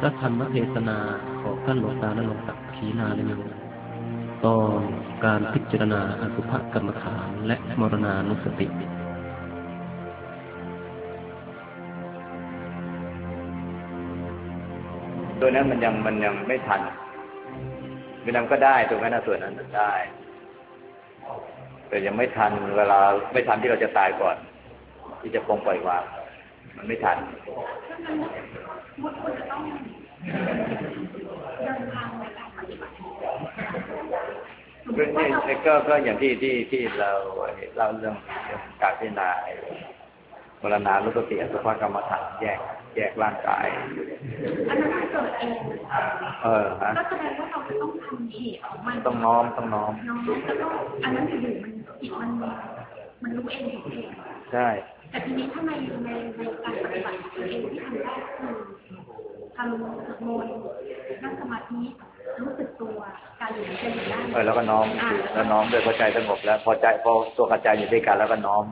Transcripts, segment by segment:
พระธรรมเทศนาของท่านหลวงตาณรงค์ศักดิ์ขีณาลโยตอนการพิจารณาอสุภกรรมฐานและมรณานุสติตัวนั้นมันยังไม่ทันมันยังก็ได้ตรงนั้นส่วนนั้นได้แต่ยังไม่ทันเวลาไม่ทันที่เราจะตายก่อนที่จะปลงปล่อยวางมันไม่ทันก็อย่างที่เราเรื่องการพิจารณามรณานุสติอสุภกรรมฐานแยกร่างกายอันนั้นเกิดเองฮะก็แสดงว่าเราต้องทำเหตุของมันต้องน้อมแล้วก็อันนั้นอยู่มันจิตมันรู้เองเองใช่แต่ทีนี้ถ้าในการปฏิบัติตัวเองที่ทำได้คือทำสวดมนต์นั่งสมาธิรู้สึกตัวกายอยู่ในใจอยู่ได้แล้วก็น้อมด้วยพอใจสงบแล้วพอตัวกระจายอยู่ด้วยกันแล้วก็น้อม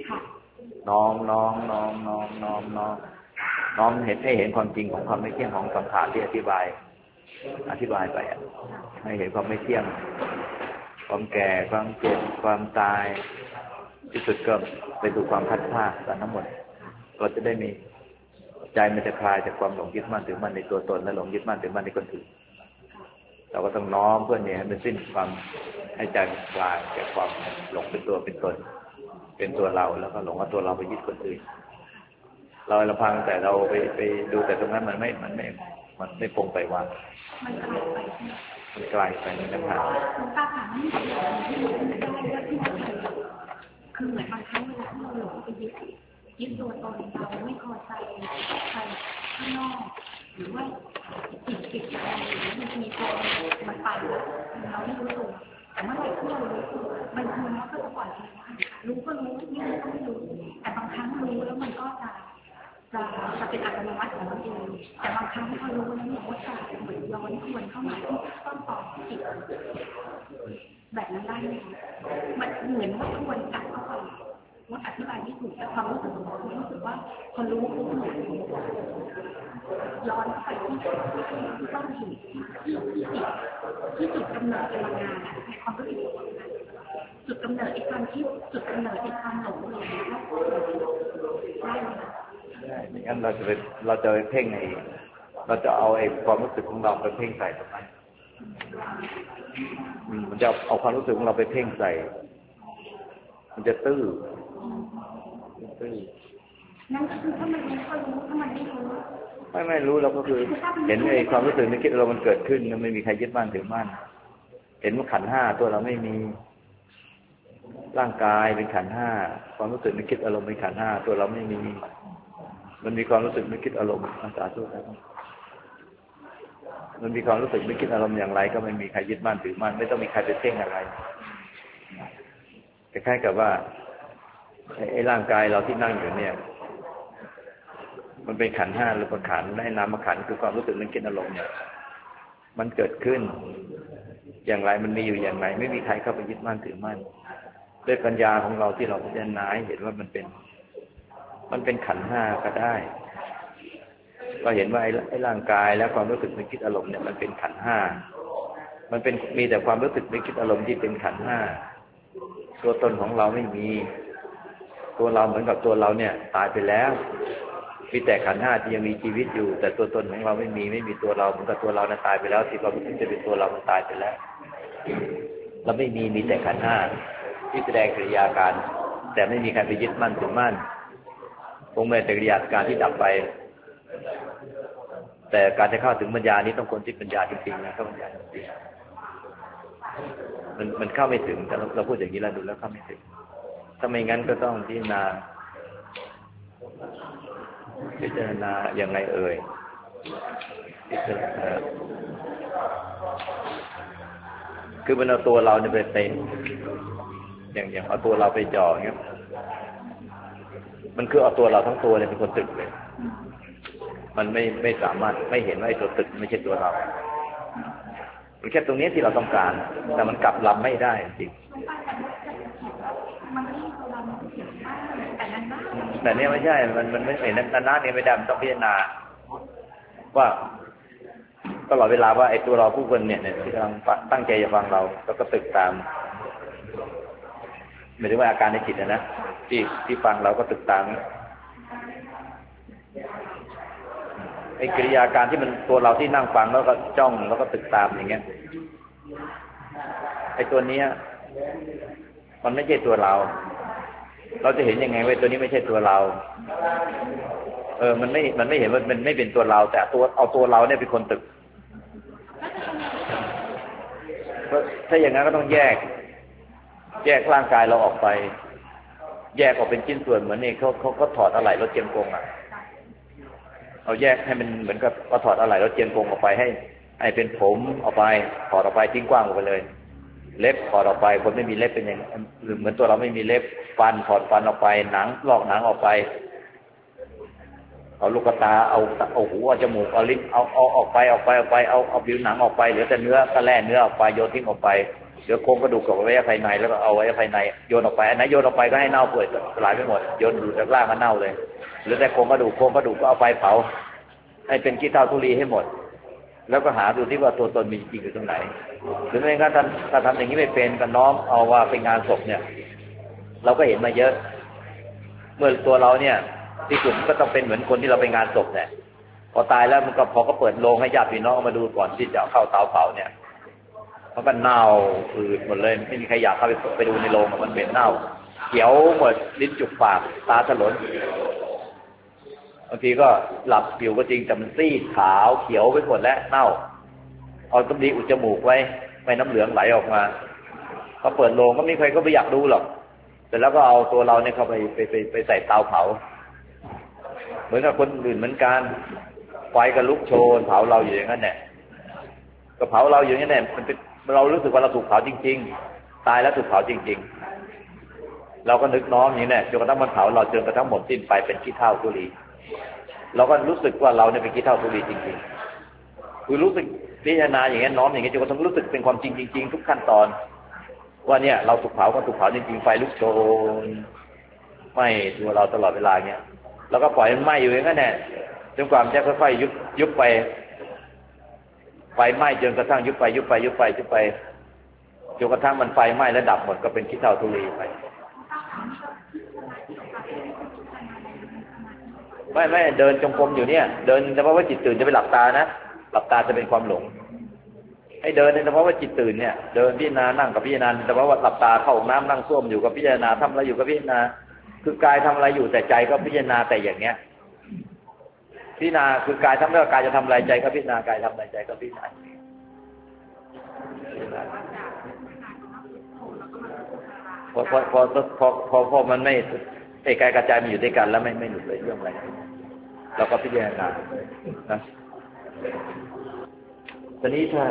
เห็นให้เห็นความจริงของความไม่เที่ยงของสังขารที่อธิบายไปให้เห็นความไม่เที่ยงความแก่ความเจ็บความตายที่สุดก็ไปดูความพัดพลาดกันทั้งหมดเราจะได้มีใจมันจะคลายจากความหลงยึดมั่นถือมั่นในตัวตนและหลงยึดมั่นถือมั่นในคนอื่นเราก็ต้องน้อมเพื่อเนี่ยให้มันสิ้นความให้ใจคลายจากความหลงเป็นตัวเป็นตนเป็นตัวเราแล้วก็หลงว่าตัวเราไปยึดคนอื่นเราลำพังแต่เราไปดูแต่ตรงนั้นมันไม่ปรงไปวางมันไกลไปในน้ำหนักตาถามนี่คือเหมือนบางครั้งเวลาที่เราหลงไปยึดตัวตนเราไม่พอใจใครข้างนอกหรือว่าจิตอะไรหรือมันมีตัวมันไปเราไม่รู้ตัวแต่เมื่อไหร่ที่เรารู้ตัวมันคือมันก็จะปล่อยรู้ก็รู้ไม่รู้ก็ไม่รู้แต่บางครั้งรู้แล้วมันก็จะเป็นอัตโนมัติของมันเองแต่บางครั้งพอรู้แล้วเนี่ยว่าจะเหมือนย้อนทวนเข้ามาที่ต้นตอจิตแบบนั้นได้ไหมมันเหมือนว่าทวนกลับเข้าไปว่าอธิบายไม่ถูกแต่ความรู้สึกของเรารู้สึกว่าพอรู้ปุ๊บเนี่ยย้อนเข้าไปที่ต้นเหตุที่จุดกำเนิดพลังงานในความรู้สึกของเราจุดกำเนิดไอ้ความคิดจุดกำเนิดไอ้ความหลงเลยได้ไหมคะไม่งั้นเราจะไปเพ่งเราจะเอาไอ้ความรู้สึกของเราไปเพ่งใส่ตรงนั้นมันจะเอาความรู้สึกของเราไปเพ่งใส่มันจะตื้อนั่นคือถ้ามันไม่ค่อยรู้ถ้ามันไม่รู้ไม่รู้เราก็คือเห็นไอ้ความรู้สึกนึกคิดเรามันเกิดขึ้นมันไม่มีใครยึดมั่นถือมั่นเห็นว่าขันธ์ห้าตัวเราไม่มีร่างกายเป็นขันธ์ห้าความรู้สึกนึกคิดอารมณ์เป็นขันธ์ห้าตัวเราไม่มีมันมีความรู้สึกนึกคิดอารมณ์อาสาทุกข์มันมีความรู้สึกนึกคิดอารมณ์อย่างไรก็ไม่มีใครยึดมั่นถือมั่นไม่ต้องมีใครไปเพ่งอะไรคล้ายๆกับว่าไอ้ร่างกายเราที่นั่งอยู่เนี่ยมันเป็นขันธ์ห้ารูปขันธ์และนามขันธ์คือความรู้สึกนึกคิดอารมณ์เนี่ยมันเกิดขึ้นอย่างไรมันมีอยู่อย่างไรไม่มีใครเข้าไปยึดมั่นถือมั่นด้วยปัญญาของเราที่เราพิจารณาเห็นว่ามันเป็นขันธ์ห้าก็ได้ก็เห็นว่าไอ้ร่างกายและความรู้สึกนึกคิดอารมณ์เนี่ยมันเป็นขันธ์ห้ามันเป็นมีแต่ความรู้สึกนึกคิดอารมณ์ที่เป็นขันธ์ห้าตัวตนของเราไม่มีตัวเราเหมือนกับตัวเราเนี่ยตายไปแล้วมีแต่ขันธ์ห้าที่ยังมีชีวิตอยู่แต่ตัวตนของเราไม่มีตัวเราเหมือนกับตัวเราตายไปแล้วที่เราคิดจะเป็นตัวเรามันตายไปแล้วเราไม่มีแต่ขันธ์ห้าที่แสดงกิริยาการแต่ไม่มีใครไปยึดมั่นถือมั่นคงเป็นกิริยาการที่ดับไปแต่การจะเข้าถึงปัญญานี้ต้องคนที่ปัญญาจริงๆนะเข้าปัญญาจริงๆมันเข้าไม่ถึงแต่เราพูดอย่างนี้แล้วดูแล้วเข้าไม่ถึงถ้าไม่งั้นก็ต้องพิจารณาอย่างไรเอ่ยพิจารณาคือมันเอาตัวเราเนี่ยไปเป็นอย่างเอาตัวเราไปจ่ออย่างเงี้ยมันคือเอาตัวเราทั้งตัวเนี่ยเป็นคนตึกเลยมันไม่สามารถไม่เห็นว่าไอ้ตัวตึกไม่ใช่ตัวเรามันแค่ตรงนี้ที่เราต้องการแต่มันกลับลำไม่ได้จริงแต่เนี่ยไม่ใช่มันไม่เห็นนานๆเนี่ยไม่ได้มันต้องพิจารณาว่าตลอดเวลาว่าไอ้ตัวเราผู้คนเนี่ยที่กำลังตั้งใจจะฟังเราแล้วก็ตึกตามหมายถึงว่าอาการในจิตนะที่ฟังเราก็ตึกตามไอ้กิริยาการที่มันตัวเราที่นั่งฟังแล้วก็จ้องแล้วก็ตึกตามอย่างเงี้ยไอ้ตัวเนี้ยมันไม่ใช่ตัวเราจะเห็นยังไงว่าตัวนี้ไม่ใช่ตัวเรามันไม่เห็นว่ามันไม่เป็นตัวเราแต่เอาตัวเราเนี่ยเป็นคนตึกถ้าอย่างนั้นก็ต้องแยกร่างกายเราออกไปแยกออกเป็นชิ้นส่วนเหมือนนี่เขาถอดอะไหล่รถเจียงกงเอาแยกให้มันเหมือนกับว่าถอดอะไหล่รถเจียงกงออกไปให้เป็นผมออกไปถอดออกไปทิ้งกว้างออกไปเลยเล็บถอดออกไปคนไม่มีเล็บเป็นอย่างเหมือนตัวเราไม่มีเล็บฟันถอดฟันออกไปหนังลอกหนังออกไปเอาลูกตาเอาหูเอาจมูกเอาลิ้นเอาออกไปเอาผิวหนังออกไปเหลือแต่เนื้อก็แล่เนื้อออกไปโยนทิ้งออกไปเหลือโครงกระดูกกับอวัยวะภายในแล้วก็เอาอวัยวะภายในโยนออกไปอันไหนโยนออกไปก็ให้เน่าเปื่อยสลายไปหมดโยนดูจากล่างก็เน่าเลยเหลือแต่โครงกระดูกก็เอาไปเผาให้เป็นขี้เถ้าทุลีให้หมดแล้วก็หาดูที่ว่าตัวตนมีจริงอยู่ตรงไหนหรือไม่งั้นถ้าทำอย่างนี้ไม่เป็นก็น้อมเอาว่าเป็นงานศพเนี่ยเราก็เห็นมาเยอะเมื่อตัวเราเนี่ยที่สุดก็ต้องเป็นเหมือนคนที่เราไปงานศพเนี่ยพอตายแล้วมันก็พอก็เปิดโลงให้ญาติพี่น้องมาดูก่อนที่จะเข้าเตาเผาเนี่ยมันก็เน่าอืดหมดเลยไม่มีใครอยากเข้าไปดูในโลงมันเป็นเน่าเขียวหมดลิ้นจุกปากตาถลนบางทีก็หลับผิวก็จริงแต่มันซีดขาวเขียวไปหมดแล้วเน่าเอาตำดีอุดจมูกไว้ไม่น้ำเหลืองไหลออกมาพอเปิดโลงก็ไม่มีใครก็ไม่อยากดูหรอกแต่แล้วก็เอาตัวเราเนี่ยเข้าไปใส่เตาเผาเหมือนกับคนอื่นเหมือนกันไฟก็ลุกโชนเผาเราอยู่อย่างนั้นแหละก็เผาเราอยู่อย่างนั้นแหละมันเป็นเรารู้สึกว่าเราถูกเผาจริงๆตายแล้วถูกเผาจริงๆเราก็นึกน้อมอย่างนี้แหละจนกระทั่งมันเผาเราจนกระทั่งหมดสิ้นไปเป็นขี้เถ้าทุลีเราก็รู้สึกว่าเราเนี่ยเป็นขี้เถ้าทุลีจริงๆคือรู้สึกพิจารณาอย่างนี้น้อมอย่างนี้จนกระทั่งรู้สึกเป็นความจริงจริงๆทุกขั้นตอนว่าเนี่ยเราถูกเผาก็ถูกเผาจริงๆไฟลุกโชนไหม้ตัวเราตลอดเวลาเงี้ยแล้วก็ปล่อยมันไหม้อยู่อย่างนั้นแหละจนกว่ามันจะค่อยๆยุบไปไฟไหม้จนกระทั่งยุบไปจนกระทั่งมันไฟไหม้แล้วดับหมดก็เป็นขี้เถ้าทุลีไปไม่เดินจงกรมอยู่เนี่ยเดินเฉพาะว่าจิตตื่นจะไปหลับตานะหลับตาจะเป็นความหลงให้เดินเฉพาะว่าจิตตื่นเนี่ยเดินพิจารณานั่งกับพิจารณาเฉพาะว่าหลับตาเข้าห้องน้ำนั่งส้วมอยู่กับพิจารณาทำอะไรอยู่กับพิจารณาคือกายทำอะไรอยู่แต่ใจก็พิจารณาแต่อย่างเงี้ยพิจารณาคือกายทำแล้วกายจะทำอะไรใจก็พิจารณากายทำอะไรใจก็พิจารณาพอมันไม่ไอ้กายกระจายมันอยู่ด้วยกันแล้วไม่หลุดเลยเรื่องอะไรเราก็พิจารณานะตอนนี้ถ้า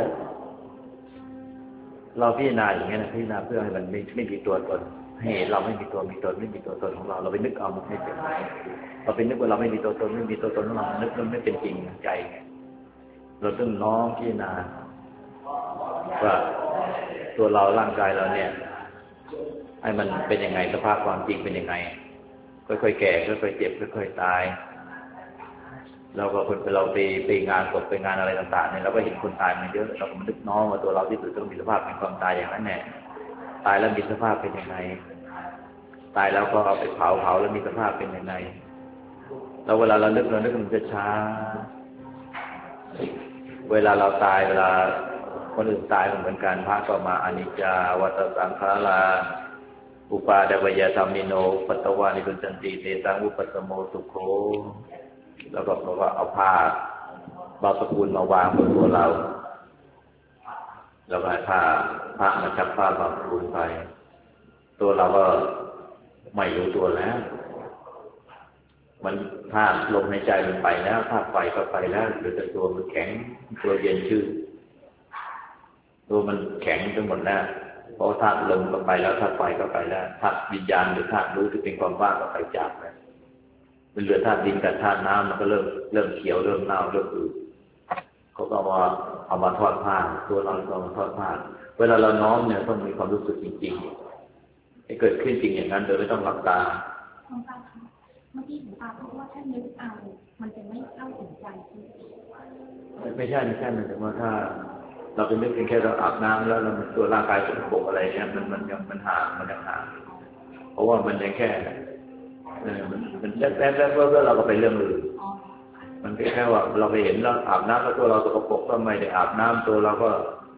เราพิจารณาอย่างเงี้ยนะพิจารณาเพื่อให้มันไม่มีตัวตนให้เราไม่มีตัวไม่มีตัวตนของเราไปนึกเอามันไม่เป็นเราไปนึกว่าเราไม่มีตัวตนไม่มีตัวตนของเรานึกมันไม่เป็นจริงใจไงเราต้องน้อมพิจารณาว่าตัวเราร่างกายเราเนี่ยให้มันเป็นยังไงสภาพความจริงเป็นยังไงค่อยๆแก่ค่อยๆเจ็บค่อยๆตายเราก็เราไปงานศพไปงานอะไรต่างๆเนี่ยเราก็เห็นคนตายมันเยอะเราก็มานึกน้อมว่าตัวเราที่สุดต้องมีสภาพเป็นความตายอย่างนั้นแน่ตายแล้วมีสภาพเป็นยังไงตายแล้วก็เอาไปเผาแล้วมีสภาพเป็นยังไงแล้วเวลาเรานึกมันจะช้าเวลาเราตายเวลาคนอื่นตายเหมือนกันพระก็มาอนิจจาวัฏสังขาราอุปาเดวยธรรมิโนปัตตวานิรุจันติเตตังอุปัสสโมสุโขแล้วก็บอกว่าเอาผ้าบาปกุลมาวางบนตัวเราแล้วก็ให้พระมาจับผ้าบาปกุลไปตัวเราก็ไม่รู้ตัวแล้วมันธาตุลมในใจมันไปแล้วธาตุไฟก็ไปแล้วเหลือแต่ตัวมันแข็งตัวเย็นชื่อตัวมันแข็งไปหมดแล้วเพราะธาตุลมก็ไปแล้วธาตุไฟก็ไปแล้วธาตุวิญญาณหรือธาตุรู้ที่เป็นความว่างก็ไปจากแล้วมันเหลือธาตุดินกับธาตุน้ำมันก็เริ่มเขียวเริ่มเน่าเริ่มอืดเขาก็เอามาทอดผ้าตัวเราก็มาทอดผ้าเวลาเราน้อมเนี่ยต้องมีความรู้สึกจริงๆให้เกิดขึ้นจริงอย่างนั้นโดยไม่ต้องหลับตาเมื่อกี้หลวงตาพูดว่าถ้านึกเอามันจะไม่เข้าถึงใจไม่ใช่หมายถึงว่าถ้าเราเป็นนึกเพียงแค่เราอาบน้ำแล้วเราตัวร่างกายสกปรกอะไรเนี่ยมันยังห่างเพราะว่ามันยังแค่มันแป๊บแล้วเราก็ไปเรื่องอื่นมันแค่ว่าเราไปเห็นเราอาบน้ำแล้วตัวเราสกปรกก็ไม่ได้อาบน้ำตัวเราก็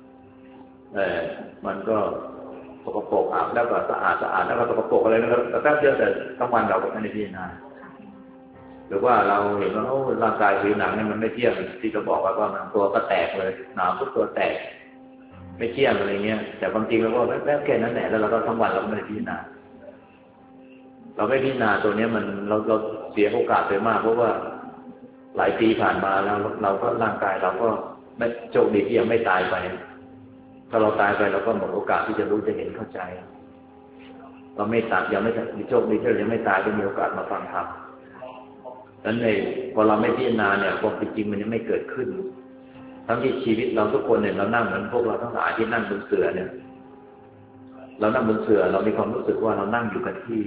มันก็สกปรกอาบแล้วก็สะอาดแล้วก็สกปรกอะไรแล้วแป๊บเดียวแต่ทั้งวันเราก็ไม่ได้พิจารณาหรือว่าเราเห็นว่าร่างกายผิวหนังเนี่ยมันไม่เที่ยงที่เราบอกว่ามันตัวก็แตกเลยหนาวทุกตัวแตกไม่เที่ยงอะไรเงี้ยแต่บางทีเราก็แป๊บแค่นั้นแหละแล้วเราก็ทั้งวันเราไม่ได้พิจารณาเราไม่พิจารณาตัวนี้มันเราเสียโอกาสไปมากเพราะว่าหลายปีผ่านมาแล้วเราก็ร่างกายเราก็ไม่โชคดีที่ยังไม่ตายไปถ้าเราตายไปเราก็หมดโอกาสที่จะรู้จะเห็นเข้าใจเราไม่ตายยังไม่โชคดีที่เรายังไม่ตายก็มีโอกาสมาฟังธรรมนั้นในพอเราไม่พิจารณาเนี่ยความจริงมันยังไม่เกิดขึ้นทั้งที่ชีวิตเราทุกคนเนี่ยเรานั่งเหมือนพวกเราทั้งหลายที่นั่งบนเสื่อเนี่ยเรานั่งบนเสื่อเรามีความรู้สึกว่าเรานั่งอยู่กับที่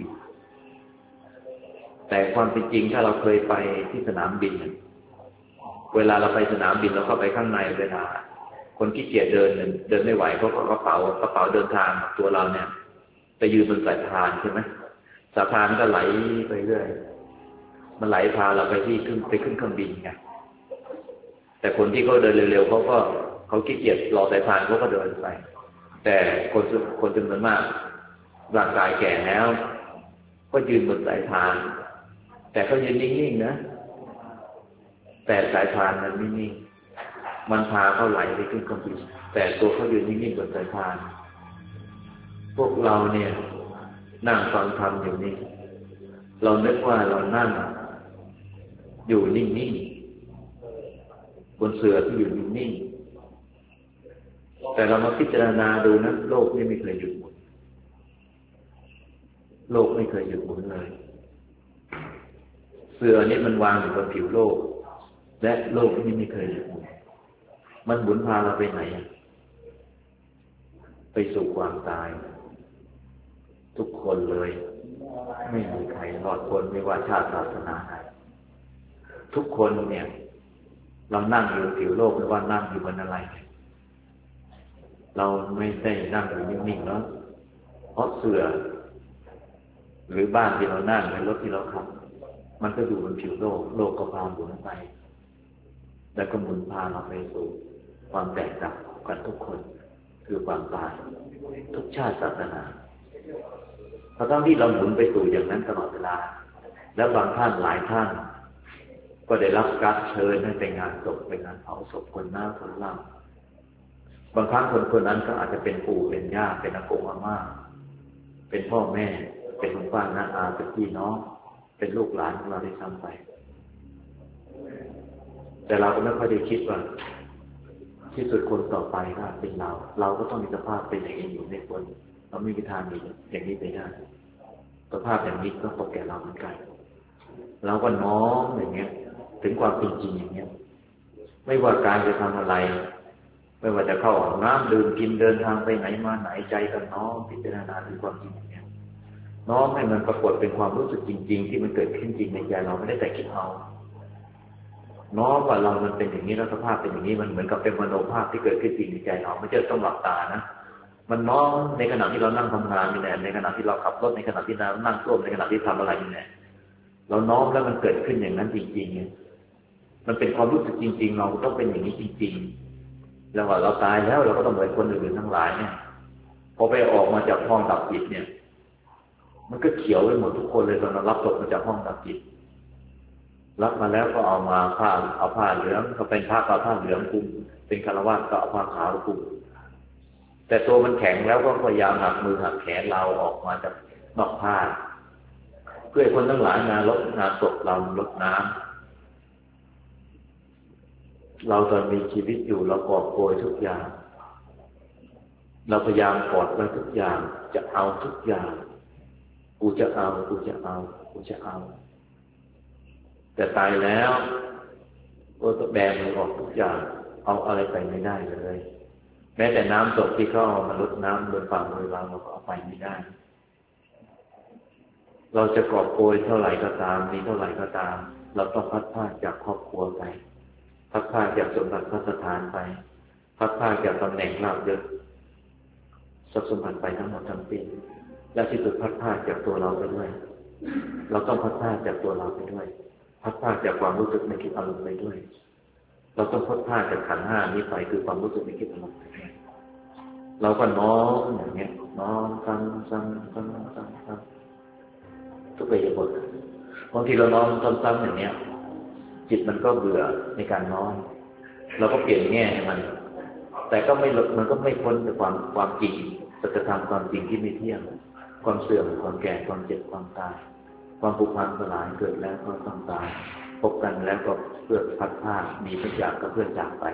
แต่ความเป็นจริงถ้าเราเคยไปที่สนามบินเวลาเราไปสนามบินเราเข้าไปข้างในเวลาคนขี้เกียจเดินไม่ไหวเพราะกระเป๋าเดินทางตัวเราเนี่ยไปยืนบนสายพานใช่ไหมสายพานก็ไหลไปเรื่อยมันไหลพาเราไปขึ้นเครื่องบินไงแต่คนที่เขาเดินเร็วๆเขาขี้เกียจรอสายพานเขาก็เดินไปแต่คนจำนวนมากร่างกายแก่แล้วก็ยืนบนสายพานแต่เขายืนนิ่งๆนะแต่สายพานมันไม่นิ่งมันพาเขาไหลไปขึ้นเครื่องบินแต่ตัวเขายืนนิ่งๆบนสายพานพวกเราเนี่ยนั่งฟังธรรมอยู่นี่เรานึกว่าเรานั่งอยู่นิ่งๆบนเสื่อที่อยู่นิ่งๆแต่เรามาพิจารณาดูนะโลกนี่ไม่เคยหยุดหมุนโลกไม่เคยหยุดหมุนเลยเสื่อนี่มันวางอยู่บนผิวโลกและโลกนี่ไม่เคยหยุดหมุนมันหมุนพาเราไปไหนไปสู่ความตายทุกคนเลยไม่มีใครรอดพ้นไม่ว่าชาติศาสนาไหนทุกคนเนี่ยเรานั่งอยู่ผิวโลกไม่ว่านั่งอยู่บนอะไรเราไม่ได้นั่งอยู่นิ่งๆแล้วเพราะเสื่อหรือบ้านที่เรานั่งหรือรถที่เราขับมันก็อยู่บนผิวโลกโลกก็พาหมุนไปแล้วก็หมุนพาเราไปสู่ความแตกต่างกันทุกคนคือความตายทุกชาติศาสนาเพราะทั้งที่เราหมุนไปสู่อย่างนั้นตลอดเวลาแล้วบางท่านหลายท่านก็ได้รับการเชิญให้ไปงานศพไปงานเผาศพคนหน้าคนหลังบางครั้งคนนั้นก็อาจจะเป็นปู่เป็นย่าเป็นอากงอาม่าเป็นพ่อแม่เป็นคุณป้าน้าอาเป็นพี่น้องเป็นลูกหลานของเราได้ซ้ำไปแต่เราก็ไม่ค่อยได้คิดว่าที่สุดคนต่อไปถ้าเป็นเราก็ต้องมีสภาพเป็นอย่างนี้อยู่ในคนเราไม่มีทางมีอย่างนี้ไปได้สภาพอย่างนี้ก็ตกแก่เราเหมือนกันเราก็น้อมอย่างเงี้ยถึงความเป็นจริงอย่างเงี้ยไม่ว่าการจะทำอะไรไม่ว่าจะเข้าห้องน้ำดื่มกินเดินทางไปไหนมาไหนใจก็น้อมพิจารณาถึงความจริงอย่างเงี้ยน้อมให้มันปรากฏเป็นความรู้สึกจริงๆที่มันเกิดขึ้นจริงในใจเราไม่ได้แต่คิดเอาน้อมว่าเรามันเป็นอย่างนี้แล้วสภาพเป็นอย่างนี้มันเหมือนกับเป็นมโนภาพที่เกิดขึ้นจริงในใจเราไม่ใช่ต้องหลับตานะมันน้อมในขณะที่เรานั่งทำงานนี่แหละในขณะที่เราขับรถในขณะที่เรานั่งร่วมในขณะที่ทำอะไรนี่แหละเราน้อมแล้วมันเกิดขึ้นอย่างนั้นจริงๆมันเป็นความรู้สึกจริงๆเราต้องเป็นอย่างนี้จริงๆแล้วว่าเราตายแล้วเราก็ต้องเหมือนคนอื่นทั้งหลายเนี่ยพอไปออกมาจากห้องดับจิตเนี่ยมันก็เขียวไปหมดทุกคนเลยตอนเรารับศพมาจากห้องดับจิตรับมาแล้วก็เอาผ้าเหลืองก็เป็นผ้าเหลืองคลุมเป็นฆราวาสก็เอาผ้าขาวคลุมแต่ตัวมันแข็งแล้วก็พยายามหักมือหักแขนเราออกมาจากนอกผ้าเพื่อคนทั้งหลายงานศพเราลดน้ำเราตอนมีชีวิตอยู่เรากอบโกยทุกอย่างเราพยายามกอดไว้ทุกอย่างจะเอาทุกอย่างกูจะเอาแต่ตายแล้วก็แบมือออกทุกอย่างเอาอะไรไปไม่ได้เลยแม้แต่น้ำศพที่เขามาลดน้ำบนฝ่ามือเราก็เอาไปไม่ได้เราจะกอบโกยเท่าไหร่ก็ตามมีเท่าไหร่ก็ตามเราต้องพัดพรากจากครอบครัวไปพัดพรากจากสมบัติพระสถานไปพัดพรากจากตำแหน่งลาภยศทรัพย์สมบัติไปทั้งหมดทั้งสิ้นและที่สุดพัดพรากจากตัวเราไปด้วยเราต้องพัดพรากจากตัวเราไปด้วยพัดพรากจากความรู้สึกในคิดอารมณ์ไปด้วยเราต้องพัดพรากจากขันธ์ห้านี้ไปคือความรู้สึกในคิดอารมณ์ไปด้วยเราก็น้อมอย่างเงี้ยน้อมซ้ำทุกเรื่องบทบางทีเราน้อมซ้ำๆอย่างเนี้ยจิตมันก็เบื่อในการน้อมเราก็เปลี่ยนแง่ให้มันแต่ก็ไม่มันก็ไม่พ้นจากความจริงสัจธรรมความจริงที่ไม่เที่ยงความเสื่อมความแก่ความเจ็บความตายความผุพังสลายเกิดแล้วก็ต้องตายพบกันแล้วก็เพื่อพัดพรากมีทุกอย่างก็เพื่อจากไป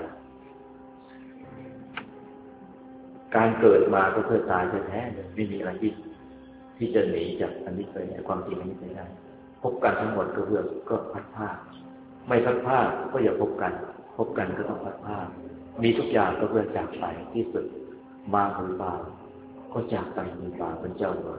การเกิดมาก็เพื่อตายแท้ๆไม่มีอะไรที่จะหนีจากอันนี้ไปความจริงอันนี้ไปได้พบกันทั้งหมดก็เพื่อก็พัดพรากไม่พัดพรากก็อย่าพบกันพบกันก็ต้องพัดพรากมีทุกอย่างก็เพื่อจากไปที่สุดมาหรือเปล่าก็จากไปมือเปล่าเป็นเจ้ามา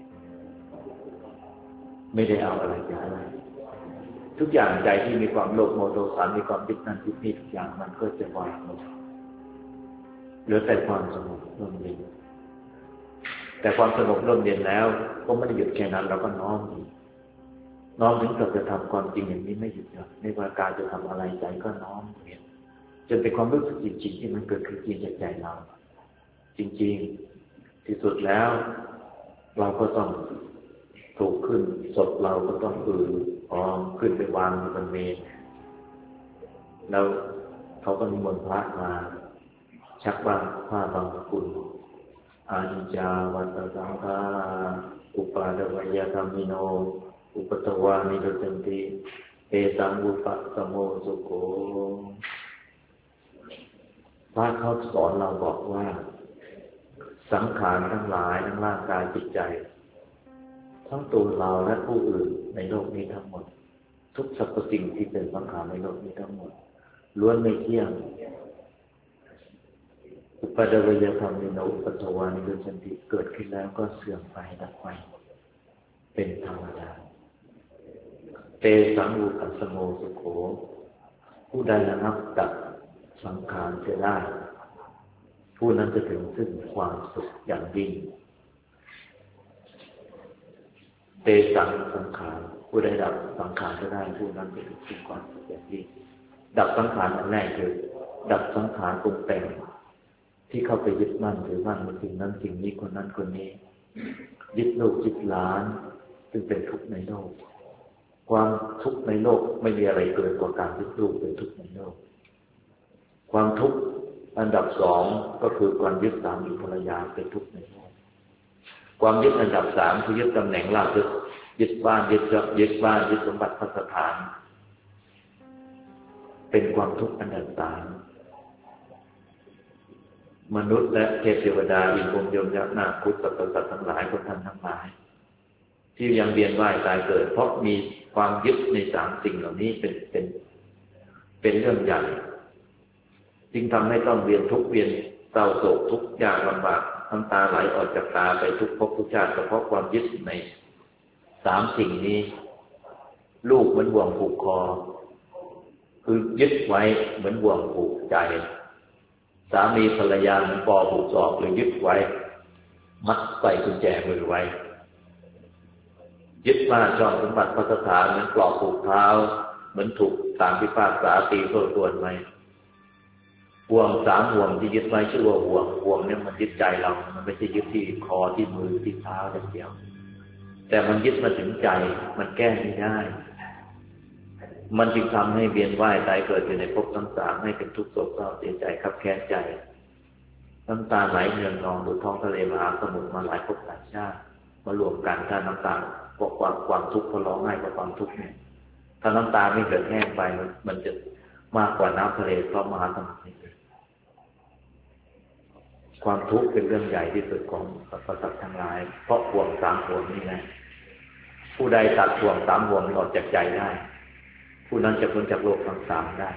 ไม่ได้เอาอะไรจากอะไรทุกอย่างใจที่มีความโลภโมโทสามีความยึดนั่นยึดนี่ทุกอย่างมันก็จะวางหมดเหลือแต่ความสงบร่มเย็นแต่ความสงบร่มเย็นแล้วก็ไม่ได้หยุดแค่นั้นเราก็น้อมถึงกับจะทำความจริงอย่างนี้ไม่หยุดหย่อนในว่าการจะทำอะไรใจก็น้อมเนี่ยจนเป็นความรู้สึกจริงๆที่มันเกิดขึ้นจริงจากใจเราจริงๆที่สุดแล้วเราก็ต้องถูกขึ้นศพเราก็ต้องขึ้นไปวางบนเมรุแล้วเขาก็นิมนต์พระมาชักบางผ้าบางกุลอานิจจาวัตสังฆาอุปาดวยธรรมิโนอุปตวานิโรจนติเอตังอุปสโมสุโขพระเขาสอนเราบอกว่าสังขารทั้งหลายทั้งร่างกายจิตใจทั้งตัวเราและผู้อื่นในโลกนี้ทั้งหมดทุกสรรพสิ่งที่เป็นสังขารในโลกนี้ทั้งหมดล้วนไม่เที่ยงอุปาดวยธรรมิโนอุปตวานิโรจนติเกิดขึ้นแล้วก็เสื่อมไปดับไปเป็นธรรมดาเตสังอุปสโมสุโขผู้ใดระงับดับสังขารเสียได้ผู้นั้นจะถึงซึ่งความสุขอย่างยิ่งเตสังสังขารผู้ใดดับสังขารจะได้ผู้นั้นจะถึงซึ่งความสุขอย่างยิ่งดับสังขารอันแรกคือดับสังขารปรุงแต่งที่เข้าไปยึดมั่นถือมั่นในสิ่งนั้นสิ่งนี้คนนั้นคนนี้ยึดลูกยึดหลานซึ่งเป็นทุกข์ในโลกความทุกข์ในโลกไม่มีอะไรเกินกว่าการยึดลูกเป็นทุกข์ในโลกความทุกข์อันดับสองก็คือความยึดสามีภรรยาเป็นทุกข์ในโลกความยึดอันดับสามคือยึดตำแหน่งลาภยศยึดบ้านยึดทรัพย์ยึดบ้านยึดสมบัติพัสถานเป็นความทุกข์อันดับสามมนุษย์และเทวดาอินทร์พรหมยมยักษ์นาคพุทธสรรพสัตว์ทั้งหลายคนท่านทั้งหลายที่ยังเวียนว่ายตายเกิดเพราะมีความยึดในสามสิ่งเหล่านี้เป็นเรื่องใหญ่จึงทำให้ต้องเวียนทุกข์เวียนเศร้าโศกทุกข์ยากลำบากน้ำตาไหลออกจากตาไปทุกภพทุกชาติเพราะความยึดในสามสิ่งนี้ลูกเหมือนบ่วงผูกคอคือยึดไว้เหมือนบ่วงผูกใจสามีภรรยาเหมือนปอผูกศอกหรือยึดไว้มัดใส่กุญแจมือไว้ยึดบ้านช่องสมบัติพัสถานเหมือนกรอบผูกเท้าเหมือนถูกตามพิพากษาตีโซ่ตรวนไว้ห่วงสามห่วงที่ยึดไว้ชื่อว่าห่วงเนี่ยมันยึดใจเรามันไม่ใช่ยึดที่คอที่มือที่เท้าอย่างเดียวแต่มันยึดมาถึงใจมันแก้ไม่ได้มันจึงทำให้เวียนว่ายตายเกิดอยู่ในภพทั้งสามให้เป็นทุกข์โศกเศร้าเสียใจคับแค้นใจน้ำตาไหลเนืองนองดูท้องทะเลมหาสมุทรมาหลายภพหลายชาติมารวมกันถ้าน้ำตาเพราะความทุกข์เพราะร้องไห้เพราะความทุกข์เนี่ยถ้าน้ำตาไม่เกิดแห้งไปมันจะมากกว่าน้ำทะเลเพราะมหาสมุทรความทุกข์เป็นเรื่องใหญ่ที่สุดของสรรพสัตว์ทั้งหลายเพราะห่วงสามห่วงนี่นะผู้ใดตัดห่วงสามห่วงนี้ออกจากใจได้ผู้นั้นจะพ้นจากโลกทั้งสามได้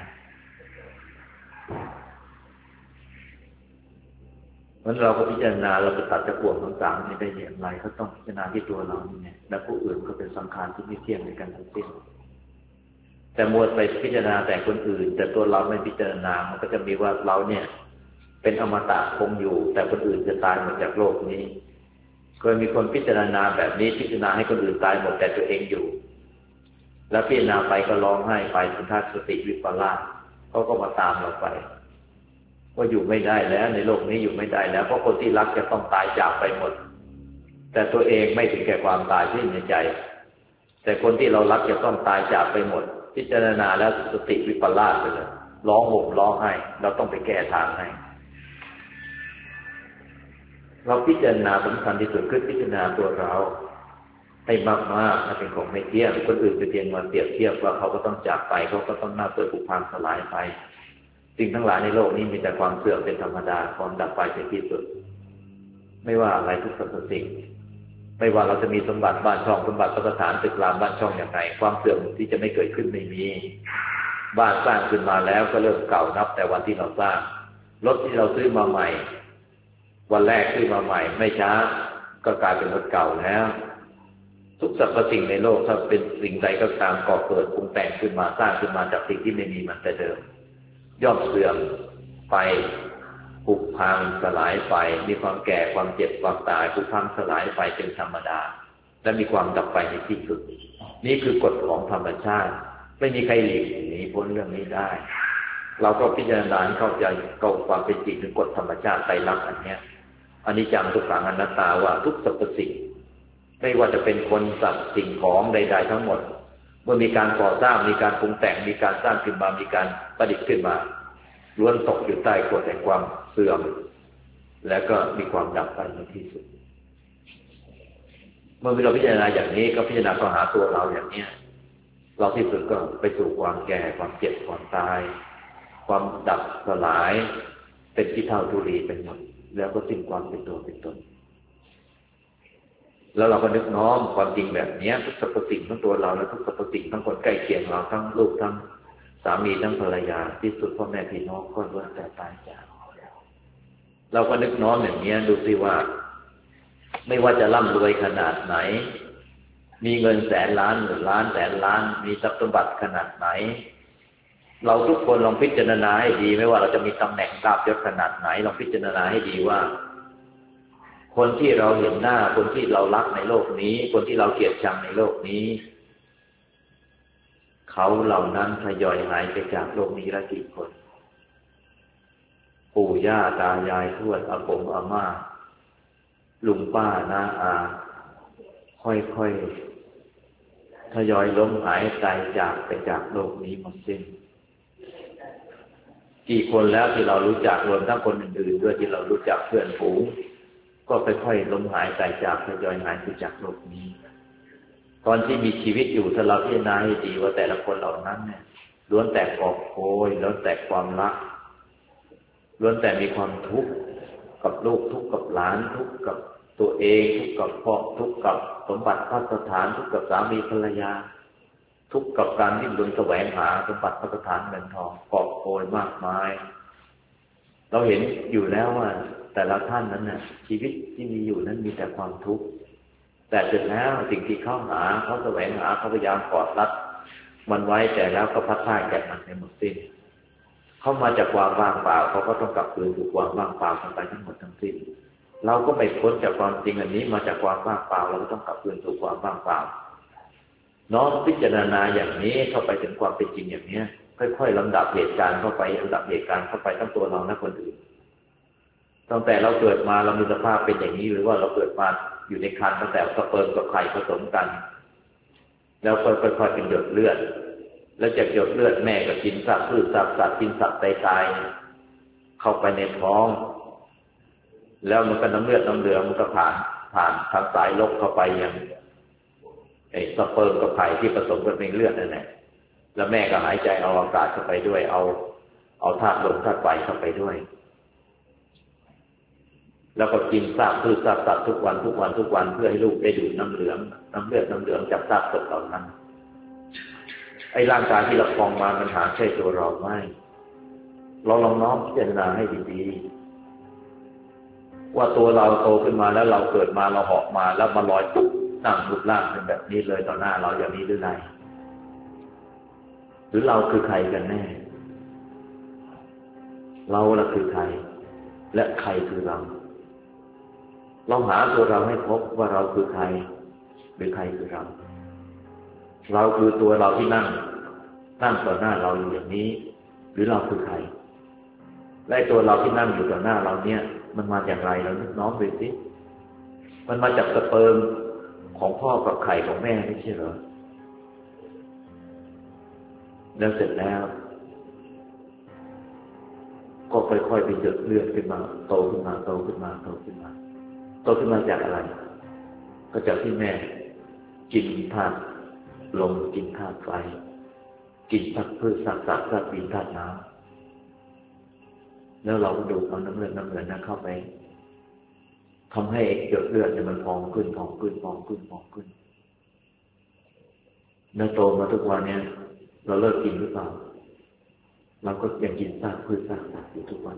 เพราะเราก็พิจารณาเราจะตัดจากห่วงทั้งสามนี้ได้อย่างไรก็ต้องพิจารณาที่ตัวเราเนี่ยและผู้อื่นก็เป็นสังขารที่ไม่เที่ยงในกันทั้งสิ้นแต่มัวไปพิจารณาแต่คนอื่นแต่ตัวเราไม่พิจารณามันก็จะมีว่าเราเนี่ยเป็นอมตะคงอยู่แต่คนอื่นจะตายหมดจากโลกนี้เคยมีคนพิจารณาแบบนี้พิจารณาให้คนอื่นตายหมดแต่ตัวเองอยู่แล้วพิจารณาไปก็ร้องไห้ไปสุนทรสติวิปลาสเขาก็มาตามเราไปว่าอยู่ไม่ได้แล้วในโลกนี้อยู่ไม่ได้แล้วเพราะคนที่รักจะต้องตายจากไปหมดแต่ตัวเองไม่ถึงแก่ความตายที่ในใจแต่คนที่เรารักจะต้องตายจากไปหมดพิจารณาแล้วสติวิปลาสไปเลยร้องห่มร้องไห้เราต้องไปแก้ทางให้เราพิจารณาสำคัญที่สุดคือพิจารณาตัวเราให้มากๆถ้าเป็นของไม่เที่ยงคนอื่นเป็นเพียงมาเปรียบเทียบว่าเขาก็ต้องจากไปเขาก็ต้องน่าเปื่อยผุพังสลายไปสิ่งทั้งหลายในโลกนี้มีแต่ความเสื่อมเป็นธรรมดาความดับไปเป็นที่สุดไม่ว่าอะไรทุกสรรพสิ่งไม่ว่าเราจะมีสมบัติบ้านช่องสมบัติสถานตึกรามบ้านช่องอย่างไรความเสื่อมที่จะไม่เกิดขึ้นไม่มีบ้านสร้างขึ้นมาแล้วก็เริ่มเก่านับแต่วันที่เราสร้างรถที่เราซื้อมาใหม่วันแรกซื้อมาใหม่ไม่ช้าก็กลายเป็นรถเก่าแล้วทุกสรรพสิ่งในโลกถ้าเป็นสิ่งใดก็ตามก่อเกิดปรุงแต่งขึ้นมาสร้างขึ้นมาจากสิ่งที่ไม่มีมันแต่เดิมย่อมเสื่อมไปผุพังสลายไปมีความแก่ความเจ็บความตายผุพังสลายไปเป็นธรรมดาและมีความดับไปในที่สุดนี่คือกฎของธรรมชาติไม่มีใครหลีกหนีพ้นเรื่องนี้ได้เราก็พิจารณาเข้าใจเข้าความเป็นจริงถึงกฎธรรมชาติไตรลักษณ์อันนี้อนิจจังทุกขังอนัตตาว่าทุกสรรพสิ่งไม่ว่าจะเป็นคนสัตว์สิ่งของใดๆทั้งหมดเมื่อมีการก่อสร้างมีการปรุงแต่งมีการสร้างขึ้นมามีการประดิษฐ์ขึ้นมาล้วนตกอยู่ใต้กฎแห่งความเสื่อมและก็มีความดับไปในที่สุดเมื่อเราพิจารณาอย่างนี้ก็พิจารณาเข้าหาตัวเราอย่างนี้เราที่สุดก็ไปสู่ความแก่ความเจ็บความตายความดับสลายเป็นที่เท่าทุลีเป็นหมดแล้วก็สิ้นความเป็นตัวเป็นตนแล้วเราก็นึกน้อมความจริงแบบนี้ทุกสรรพสิ่งทั้งตัวเราและทุกสรรพสิ่งทั้งคนใกล้เคียงเราทั้งลูกทั้งสามีทั้งภรรยาที่สุดพ่อแม่พี่น้องก็ล้วนแต่ตายจากเราก็นึกน้อมอย่างนี้ดูสิว่าไม่ว่าจะร่ำรวยขนาดไหนมีเงินแสนล้านหรือล้านแสนล้านมีทรัพย์สมบัติขนาดไหนเราทุกคนลองพิจารณาให้ดีไม่ว่าเราจะมีตำแหน่งลาภยศขนาดไหนลองพิจารณาให้ดีว่าคนที่เราเห็นหน้าคนที่เรารักในโลกนี้คนที่เราเกลียดชังในโลกนี้เขาเหล่านั้นทยอยหายไปจากโลกนี้ละกี่คนปู่ย่าตายายทวดอากงอาม่าลุงป้าน้าอาค่อยๆทยอยล้มหายตายจากไปจากโลกนี้หมดสิ้นกี่คนแล้วที่เรารู้จักรวมทั้งคนอื่นๆด้วยที่เรารู้จักเพื่อนฝูงก็ค่อยๆล้มหายตายจากทยอยหายไปจากโลกนี้ตอนที่มีชีวิตอยู่ถ้าเราพิจารณาให้ดีว่าแต่ละคนเหล่านั้นเนี่ยล้วนแต่กอบโกยล้วนแต่ความรักล้วนแต่มีความทุกข์กับลูกทุกข์กับหลานทุกข์กับตัวเองทุกข์กับพ่อทุกข์กับสมบัติพัสถานทุกข์กับสามีภรรยาทุกข์กับการดิ้นรนแสวงหาสมบัติพัสถานเงินทองกอบโกยมากมายเราเห็นอยู่แล้วว่าแต่ละท่านนั้นน่ะชีวิตที่มีอยู่นั้นมีแต่ความทุกข์แต่เสร็จแล้วสิ่งที่เขาหาเขาแสวงหาเขาพยายามกอดรัดมันไว้แต่แล้วก็พัดพรากแก่มันในหมดสิ้นเขามาจากความว่างเปล่าเขาก็ต้องกลับคืนสู่ความว่างเปล่าไปทั้งหมดทั้งสิ้นเราก็ไม่พ้นจากความจริงอันนี้มาจากความว่างเปล่าเราก็ต้องกลับคืนสู่ความว่างเปล่าน้อมพิจารณาอย่างนี้เข้าไปถึงความเป็นจริงอย่างนี้ค่อยๆลำดับเหตุการณ์เข้าไปลำดับเหตุการณ์เข้าไปทั้งตัวเราและคนอื่นตั้งแต่เราเกิดมาเรามีสภาพเป็นอย่างนี้หรือว่าเราเกิดมาอยู่ในครรภ์ตั้งแต่สเปิร์มกับไข่ผสมกันแล้วค่อยๆเป็นหยดเลือดแล้วจากหยดเลือดแม่ก็กินสัตว์พืชสัตว์กินสัตว์ตายเข้าไปในท้องแล้วมันก็น้ำเลือดน้ำเหลืองมันก็ผ่านทางสายลกเข้าไปยังไอ้สเปิร์มกับไข่ที่ผสมกันเป็นเลือดนั่นแหละแล้วแม่ก็หายใจเอาอากาศเข้าไปด้วยเอาธาตุลมธาตุไฟเข้าไปด้วยแล้วก็กินซากพืชซากสัตว์ทุกวันเพื่อให้ลูกได้ดูดน้ำเหลืองน้ำเลือดน้ำเหลืองจากซากศพเหล่านั้นไอ้ร่างกายที่เราครองมามันหาใช่ตัวเราไม่เราลองน้อมพิจารณาให้ดีๆว่าตัวเราโตขึ้นมาแล้วเราเกิดมาเราเหาะมาแล้วมาลอยปุ๊บนั่งรูปร่างเป็นแบบนี้เลยต่อหน้าเราอย่างนี้หรือไงหรือเราคือใครกันแน่เราล่ะคือใครและใครคือเราลองหาตัวเราให้พบว่าเราคือใครหรือใครคือเราเราคือตัวเราที่นั่งต่อหน้าเราอยู่อย่างนี้หรือเราคือใครและตัวเราที่นั่งอยู่ต่อหน้าเราเนี่ยมันมาจากอะไรเรานึกน้อมดูสิมันมาจากสเปิร์มของพ่อกับไข่ของแม่ไม่ใช่เหรอแล้วเสร็จแล้วก็ค่อยๆไปหยดเลือดขึ้นมาโตขึ้นมาจากอะไรก็จากที่แม่กินธาตุลมกินธาตุไฟกินธาตุพืชธาตุสัตว์ธาตุดินธาตุน้ำแล้วเราก็ดูเอาน้ำเลือดนั้นเข้าไปทำให้หยดเลือดเนี่ยมันพองขึ้นแล้วโตมาทุกวันเนี่ยเราเลิกกินหรือเปล่าเราก็ยังกินซากพืชซากสัตว์อยู่ทุกวัน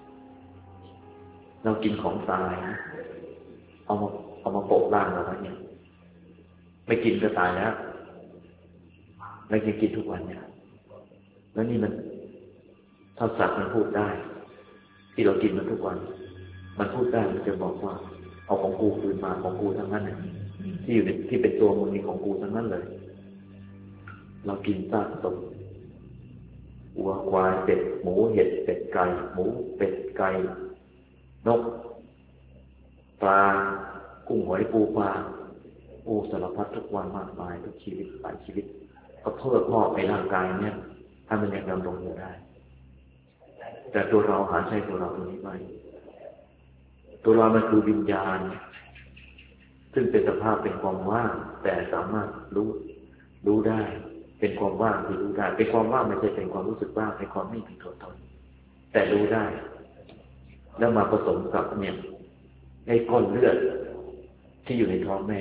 เรากินของตายนะเอามาโปะร่างเราไว้เนี่ยไม่กินก็ตายแล้วแล้วยังกินทุกวันเนี่ยแล้วนี่มันถ้าสัตว์มันพูดได้ที่เรากินมันทุกวันมันพูดได้มันจะบอกว่าเอาของกูคืนมาของกูทั้งนั้นที่อยู่ในที่เป็นตัวมึงนี่ของกูทั้งนั้นเลยเรากินซากศพวัวควายเป็ดหมูเห็ดเป็ดไก่หมูเป็ดไก่นกปลากุ้งหอยปูปลาสารพัดทุกวันมากมายทุกชีวิตหลายชีวิตก็เพื่อพ่อในร่างกายเนี่ยถ้ามันยังดำรงอยู่ได้แต่ตัวเราหาใช่ตัวเราตรงนี้ไหมตัวเรามันคือวิญญาณซึ่งเป็นสภาพเป็นความว่างแต่สามารถรู้ได้เป็นความว่างที่รู้ได้เป็นความว่างไม่ใช่เป็นความรู้สึกว่างเป็นความไม่มีตัวตนแต่รู้ได้แล้วมาผสมกับเนี่ยไอ้ก้อนเลือดที่อยู่ในท้องแม่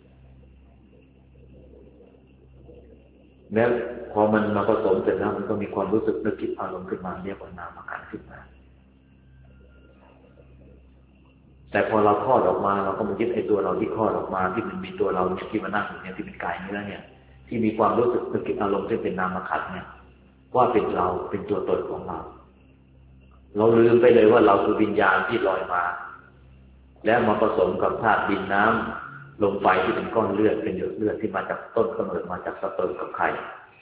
แล้วพอมันมาผสมเสร็จแล้วมันก็มีความรู้สึกนึกคิดอารมณ์ขึ้นมาเรียกว่านามขันธ์ขึ้นมาแต่พอเราคลอดออกมาเราก็มายึดไอ้ตัวเราที่คลอดออกมาที่มันมีตัวเราเนี่ยที่มานั่งอยู่เนี่ยที่เป็นกายเนื้อเนี่ยที่มีความรู้สึกนึกคิดอารมณ์ที่เป็นนามขันธ์เนี่ยว่าเป็นเราเป็นตัวตนของเราลืมไปเลยว่าเราคือวิญญาณที่ลอยมาแล้วมาผสมกับธาตุดินน้ำลมไฟที่เป็นก้อนเลือดเป็นหยดเลือดที่มาจากต้นกำเนิดมาจากสเปิร์มกับไข่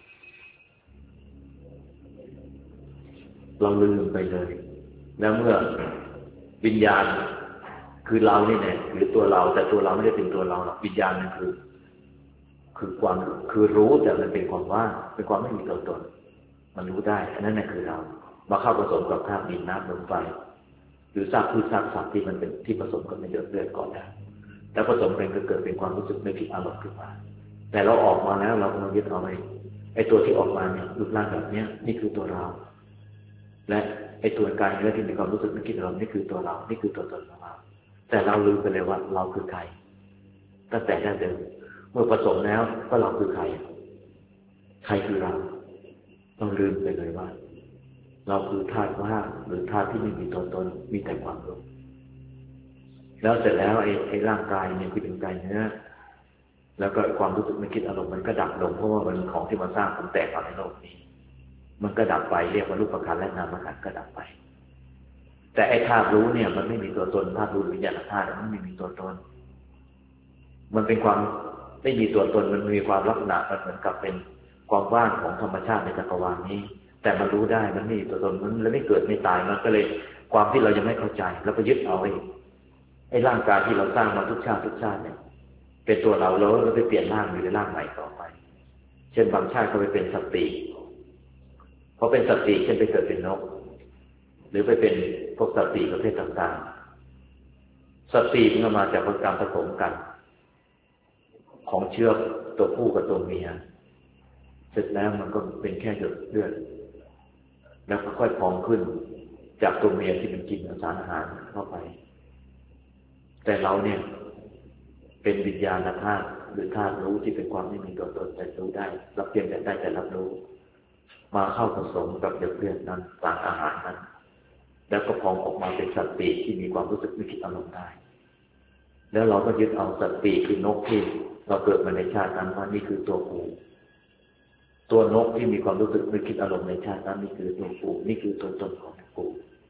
เราลืมไปเลยแล้วเมื่อวิญญาณคือเรานี่เนี่ยหรือตัวเราแต่ตัวเราไม่ได้เป็นตัวเราหรอกวิญญาณนั่นคือความคือรู้แต่มันเป็นความว่างเป็นความไม่มีตัวตนมันรู้ได้อันนั้นน่ะคือเรามาเข้าผสมกับธาตุดินน้ำลมไฟหรือซากพืชซากสัตว์ที่มันเป็นที่ผสมกันในเลือดก่อนนะแล้วผสมกันก็เกิดเป็นความรู้สึกไม่ผิดอารมณ์ขึ้นมาแต่เราออกมาแล้วเรากำลังยึดเอาไอ้ตัวที่ออกมาเนี่ยรูปร่างแบบนี้นี่คือตัวเราและไอ้ตัวกายเนื้อที่มีความรู้สึกนึกคิดอารมณ์นี่คือตัวเรานี่คือตัวตนของเราแต่เราลืมไปเลยว่าเราคือใครตั้งแต่ดั้งเดิมเมื่อผสมแล้วก็เราคือใครคือเราลืมไปเลยว่าเราคือธาตุว่างหรือธาตุที่ไม่มีตัวตนมีแต่ความรู้แล้วเสร็จแล้วไอ้ร่างกายเนี่ยที่เป็นกายเนื้อแล้วก็ความรู้สึกนึกคิดอารมณ์มันก็ดับลงเพราะว่ามันของที่มาสร้างความแตกต่างในโลกนี้มันก็ดับไปเรียกว่ารูปขันธ์และนามขันธ์ก็ดับไปแต่ไอ้ธาตุรู้เนี่ยมันไม่มีตัวตนธาตุรู้หรือวิญญาณธาตุมันไม่มีตัวตนมันเป็นความไม่มีตัวตนมันมีความลักษณะมันเหมือนกับเป็นความว่างของธรรมชาติในจักรวาลนี้แต่มันรู้ได้มันไม่มีตัวตนมันเลยไม่เกิดไม่ตายมันก็เลยความที่เรายังไม่เข้าใจแล้วก็ยึดเอาไอ้ร่างกายที่เราสร้างมาทุกชาติเนี่ยเป็นตัวเราแล้วไปเปลี่ยนร่างอยู่ในร่างใหม่ต่อไปเช่นบางชาติเขาไปเป็นสัตว์ปีกพอเป็นสัตว์ปีกเช่นไปเกิดเป็นนกหรือไปเป็นพวกสัตว์ปีกประเภทต่างๆสัตว์ปีกมันมาจากการผสมกันของเชื้อตัวผู้กับตัวเมียเสร็จแล้วมันก็เป็นแค่หยดเลือดแล้วก็ค่อยพองขึ้นจากตัวเมียที่มันกินสารอาหารเข้าไปแต่เราเนี่ยเป็นวิญญาณธาตุหรือธาตุรู้ที่เป็นความไม่มีตัวตนแต่รู้ได้รับเพียงแต่ได้แต่รับรู้มาเข้าผสมกับหยดเลือดนั้นสารอาหารนั้นแล้วก็พองออกมาเป็นสัตว์ปีกที่มีความรู้สึกนึกคิดอารมณ์ได้แล้วเราก็ยึดเอาสัตว์ปีกคือนกที่เราเกิดมาในชาตินั้นว่านี่คือตัวกูตัวนกที่มีความรู้สึกนึกคิดอารมณ์ในชาตินั้นนี่คือตัวกูนี่คือตัวตนของกู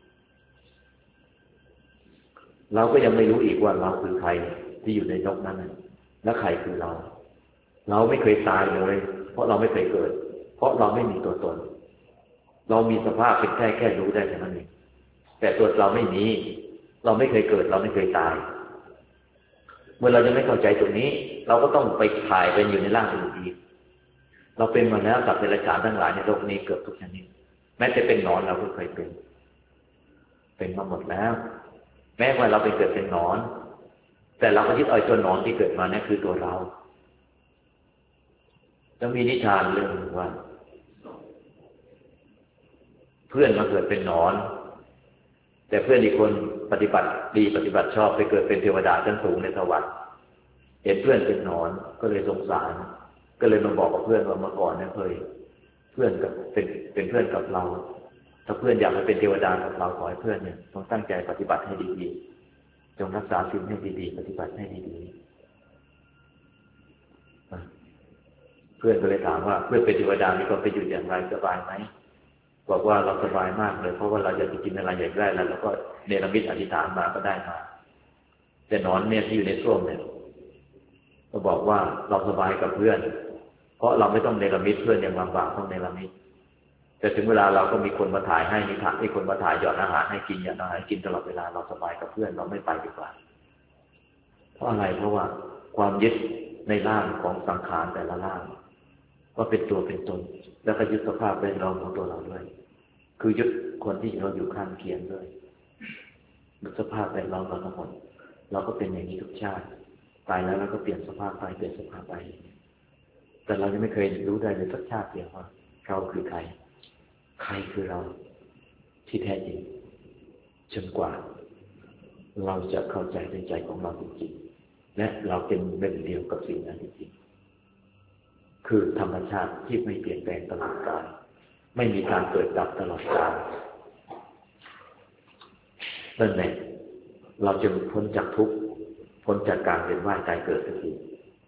เราก็ยังไม่รู้อีกว่าเราคือใครที่อยู่ในนกนั้นและใครคือเราไม่เคยตายเลยเพราะเราไม่เคยเกิดเพราะเราไม่มีตัวตนเรามีสภาพเป็นแค่รู้ได้แค่นั้นเองแต่ตัวเราไม่มีเราไม่เคยเกิดเราไม่เคยตายเมื่อเราจะไม่เข้าใจตรงนี้เราก็ต้องไปถ่ายเป็นอยู่ในร่างอื่นอีกเราเป็นมาแล้วสัตว์เดรัจฉานทั้งหลายในโลกนี้เกือบทุกชนิดแม้จะเป็นหนอนเราก็เคยเป็นมาหมดแล้วแม้ว่าเราไปเกิดเป็นหนอนแต่เราก็ยึดเอาตัวหนอนที่เกิดมานี่คือตัวเราจะมีนิทานเรื่องว่าเพื่อนมาเกิดเป็นหนอนแต่เพื่อนอีกคนปฏิบัติดีปฏิบัติชอบไปเกิดเป็นเทวดาชั้นสูงในสวรรค์เห็นเพื่อนเป็นหนอนก็เลยสงสารก็เลยมาบอกกับเพื่อนว่าเมื่อก่อนเนี่ยเคยเพื่อนกับเป็นเพื่อนกับเราถ้าเพื่อนอยากให้เป็นเทวดากับเราขอให้เพื่อนเนี่ยต้องตั้งใจปฏิบัติให้ดีๆจงรักษาศีลให้ดีๆปฏิบัติให้ดีๆเพื่อนก็เลยถามว่าเพื่อนเป็นเทวดามีความเป็นอยู่อย่างไรสบายไหมบอกว่าเราสบายมากเลยเพราะว่าเราอยากจะกินอะไรอยากได้แล้วเราก็เนรมิตอธิษฐานมาก็ได้มาแต่หนอนเนี่ยที่อยู่ในส้วมเนี่ยก็บอกว่าเราสบายกับเพื่อนเพราะเราไม่ต้องเนรมิตเพื่อนอย่างลำบากต้องเนรมิตแต่ถึงเวลาเราก็มีคนมาถ่ายให้มีคนมาถ่ายหยอดอาหารให้กินหยอดอาหารกินตลอดเวลาเราสบายกับเพื่อนเราไม่ไปดีกว่าเพราะอะไรเพราะว่าความยึดในร่างของสังขารแต่ละร่างว่าเป็นตัวเป็นตนแล้วก็ยึดสภาพเป็นเราของตัวเราด้วยคือยึดคนที่เราอยู่ข้างเคียงด้วยยึดสภาพเป็นเราทั้งหมดเราก็เป็นอย่างนี้ทุกชาติตายแล้วเราก็เปลี่ยนสภาพไปเปลี่ยนสภาพไปแต่เรายังไม่เคยรู้ได้เลยสักชาติเดียวว่าเราคือใครคือเราที่แท้จริงจนกว่าเราจะเข้าใจในใจของเราจริงๆและเราเป็นหนึ่งเดียวกับสิ่งนั้นจริงๆคือธรรมชาติที่ไม่เปลี่ยนแปลงตลอดกาลไม่มีการเกิดดับตลอดกาลนั่นแหละเราจะพ้นจากทุกข์พ้นจากการเวียนว่ายตายเกิดสักที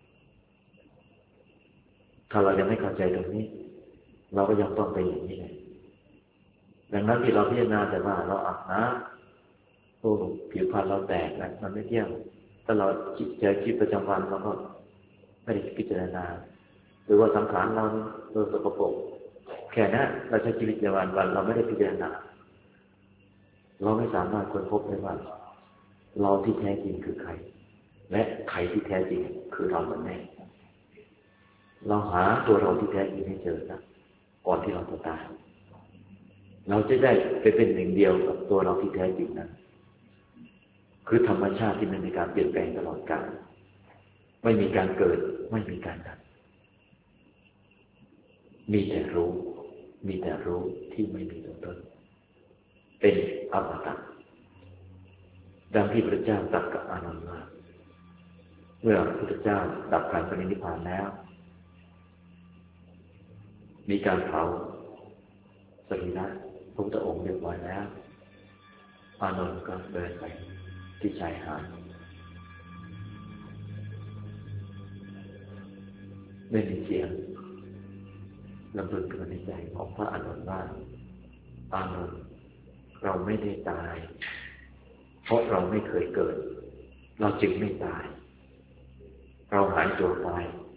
ถ้าเรายังไม่เข้าใจตรงนี้เราก็ยังต้องไปอย่างนี้เลยดังนั้นที่เราพิจารณาแต่ว่าเราอาบน้ำผิวพรรณเราแตกนะมันไม่เที่ยงถ้าเราเจอชีวิตประจำวันเราก็ไม่ได้พิจารณาหรือว่าสังขารเราสกปรกแค่นั้นเราใช้ชีวิตประจำวันเราไม่ได้พิจารณาเราไม่สามารถค้นพบได้ว่าเราที่แท้จริงคือใครและใครที่แท้จริงคือเราแน่เราหาตัวเราที่แท้จริงให้เจอนะก่อนที่เราจะตายเราจะได้ไปเป็นหนึ่งเดียวกับตัวเราที่แท้จริงนั้นคือธรรมชาติที่ไม่มีการเปลี่ยนแปลงตลอดกาลไม่มีการเกิดไม่มีการดับมีแต่รู้ที่ไม่มีตัวตนเป็นอมตะดังที่พระเจ้าตรัสกับอานนท์ว่าเมื่อพระพุทธเจ้าดับขันธ์ปรินิพพานแล้วมีการเผาสรีระพระพุทธองค์เรียบร้อยแล้วอานนท์ก็เดินไปที่ชายหาดได้ยินเสียงลำพึงขึ้นมาในใจของพระอานนท์ว่าอานนท์เราไม่ได้ตายเพราะเราไม่เคยเกิดเราจึงไม่ตายเราหายตัวไป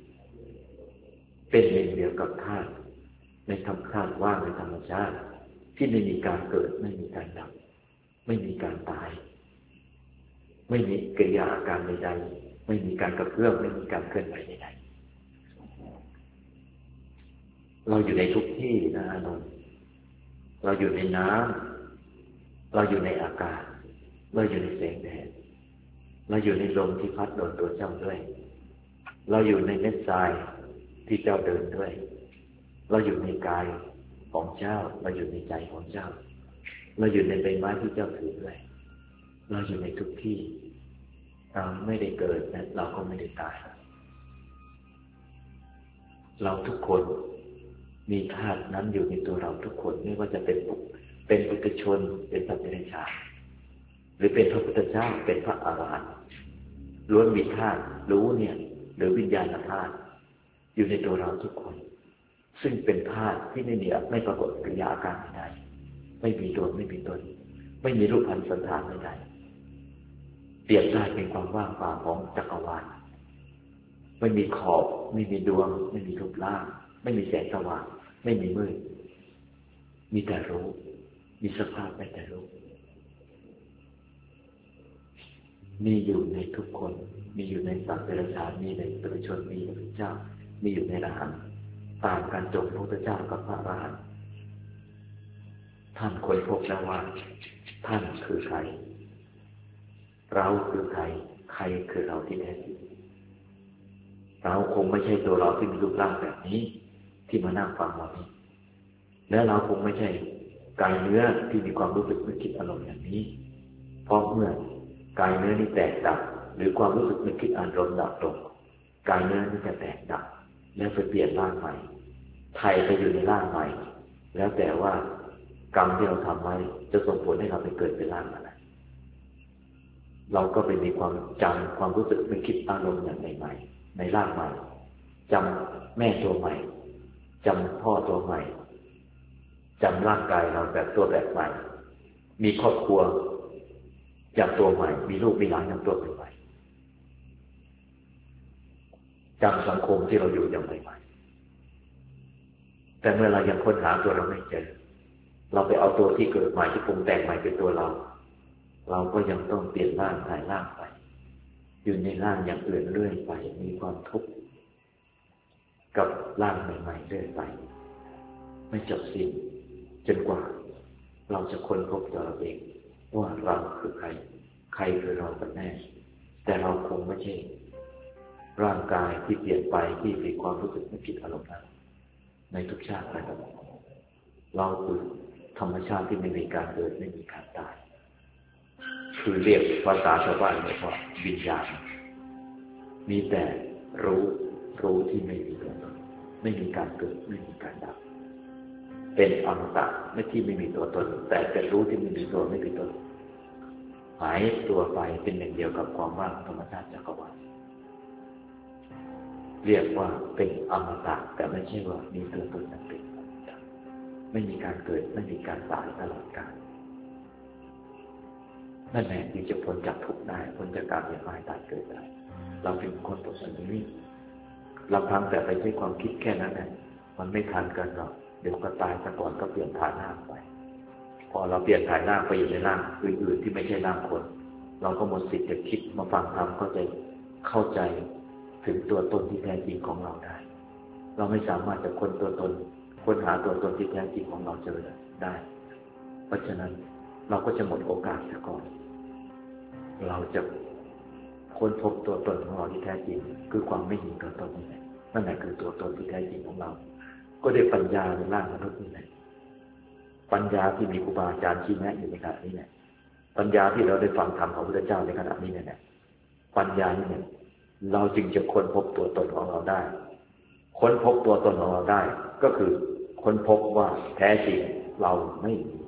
เป็นหนึ่งเดียวกับธาตุในธรรมชาติว่างในธรรมชาติที่ไม่มีการเกิดไม่มีการดับไม่มีการตายไม่มีกิริยาอาการใดๆไม่มีการกระเพื่อมไม่มีการเคลื่อนไหวใดๆเราอยู่ในทุกที่นะอานนท์เราอยู่ในน้ำเราอยู่ในอากาศเราอยู่ในแสงแดดเราอยู่ในลมที่พัดโดนตัวเจ้าด้วยเราอยู่ในเม็ดทรายที่เจ้าเดินด้วยเราอยู่ในกายของเจ้าเราอยู่ในใจของเจ้าเราอยู่ในใบไม้ที่เจ้าถือด้วยเราอยู่ในทุกที่เราไม่ได้เกิดและเราก็ไม่ได้ตายเราทุกคนมีธาตุนั้นอยู่ในตัวเราทุกคนไม่ว่าจะเป็นปุถุชนเป็นสัตว์เดรัจฉานหรือเป็นพระพุทธเจ้าเป็นพระอรหันต์ล้วนมีธาตุรู้เนี่ยหรือวิญญาณธาตุอยู่ในตัวเราทุกคนซึ่งเป็นธาตุที่ไม่ปรากฏกิริยาอาการใดไม่มีตัวไม่มีตนไม่มีรูปพรรณสันฐานใดเปรียบได้เป็นความว่างเปล่าของจักรวาลไม่มีขอบไม่มีดวงไม่มีรูปร่างไม่มีแสงสว่างไม่มีมืดมีแต่รู้มีสภาพไม่แต่รู้มีอยู่ในทุกคนมีอยู่ในสัตว์เดรัจฉานมีในปุถุชนมีในพระเจ้ามีอยู่ในอรหันต์ตามการจบพระพุทธเจ้ากับพระอรหันต์ท่านค้นพบแล้วว่าท่านคือใครเราคือใครใครคือเราที่แท้จริงเราคงไม่ใช่ตัวเราที่มีรูปร่างแบบนี้ที่มานั่งฟังเรานี้และเราคงไม่ใช่กายเนื้อที่มีความรู้สึกนึกคิดอารมณ์อย่างนี้เพราะเมื่อกายเนื้อนี่แตกดับหรือความรู้สึกนึกคิดอารมณ์ดับลงกายเนื้อนี่จะแตกดับแล้วไปเปลี่ยนร่างใหม่ไทยไปอยู่ในร่างใหม่แล้วแต่ว่ากรรมที่เราทำไว้จะส่งผลให้เราไปเกิดเป็นร่างอะไรเราก็ไปมีความจำความรู้สึกนึกคิดอารมณ์อย่างใหม่ๆในร่างใหม่จำแม่ตัวใหม่จำพ่อตัวใหม่จำร่างกายเราแบบตัวแบบใหม่มีครอบครัวอย่างตัวใหม่มีลูกมีหลานอย่างตัวใหม่จำสังคมที่เราอยู่อย่างใหม่ๆแต่เมื่อเรายังค้นหาตัวเราไม่เจอเราไปเอาตัวที่เกิดใหม่ที่ปรุงแต่งใหม่เป็นตัวเราก็ยังต้องเปลี่ยนร่างถ่ายร่างไปอยู่ในร่างอย่างอื่นเรื่อยไปมีความทุกข์กับร่างใหม่ๆเรื่อยไปไม่จบสิ้นจนกว่าเราจะค้นพบตัวเราเองว่าเราคือใครใครคือเรากันแน่แต่เราคงไม่ใช่ร่างกายที่เปลี่ยนไปที่มีความรู้สึกนึกคิดอารมณ์นั้นในทุกชาติไปแล้วเราคือธรรมชาติที่ไม่มีการเกิดไม่มีการตายคือเรียกภาษาชาวบ้านว่าวิญญาณมีแต่รู้ที่ไม่มีตัวตนไม่มีการเกิดไม่มีการดับเป็นอมตะไม่ที่ไม่มีตัวตนแต่เป็นรู้ที่ไม่มีตัวไม่มีตนหายตัวไปเป็นหนึ่งเดียวกับความว่างธรรมชาติจักรวาลเรียกว่าเป็นอมตะแต่ไม่ใช่ว่ามีตัวตนนั้นเป็นอมตะไม่มีการเกิดไม่มีการตายตลอดกาลนั่นแหละที่จะพ้นจากทุกข์ได้พ้นจากการเวียนว่ายตายเกิดได้เราเป็นคนตัวตนนี้ลำพังแต่ไปใช้ความคิดแค่นั้นนะมันไม่ทันกันหรอกเดี๋ยวก็ตายซะก่อนก็เปลี่ยนฐานร่างไปพอเราเปลี่ยนฐานร่างไปอยู่ในร่างอื่นๆที่ไม่ใช่ร่างคนเราก็หมดสิทธิ์จะคิดมาฟังธรรมเข้าใจถึงตัวตนที่แท้จริงของเราได้เราไม่สามารถจะค้นตัวตนค้นหาตัวตนที่แท้จริงของเราเจอได้เพราะฉะนั้นเราก็จะหมดโอกาสซะก่อนเราจะค้นพบตัวตนของเราที่แท้จริงคือความไม่มีตัวตนนี่แหละนั่นแหละคือตัวตนที่แท้จริงของเราก็ได้ปัญญาในร่างมนุษย์นี่แหละปัญญาที่มีครูบาอาจารย์ชี้แนะอยู่ในขณะนี้เนี่ยปัญญาที่เราได้ฟังธรรมของพระพุทธเจ้าในขณะนี้เนี่ยปัญญานี่เนี่ยเราจึงจะค้นพบตัวตนของเราได้ค้นพบตัวตนของเราได้ก็คือค้นพบว่าแท้จริงเราไม่มี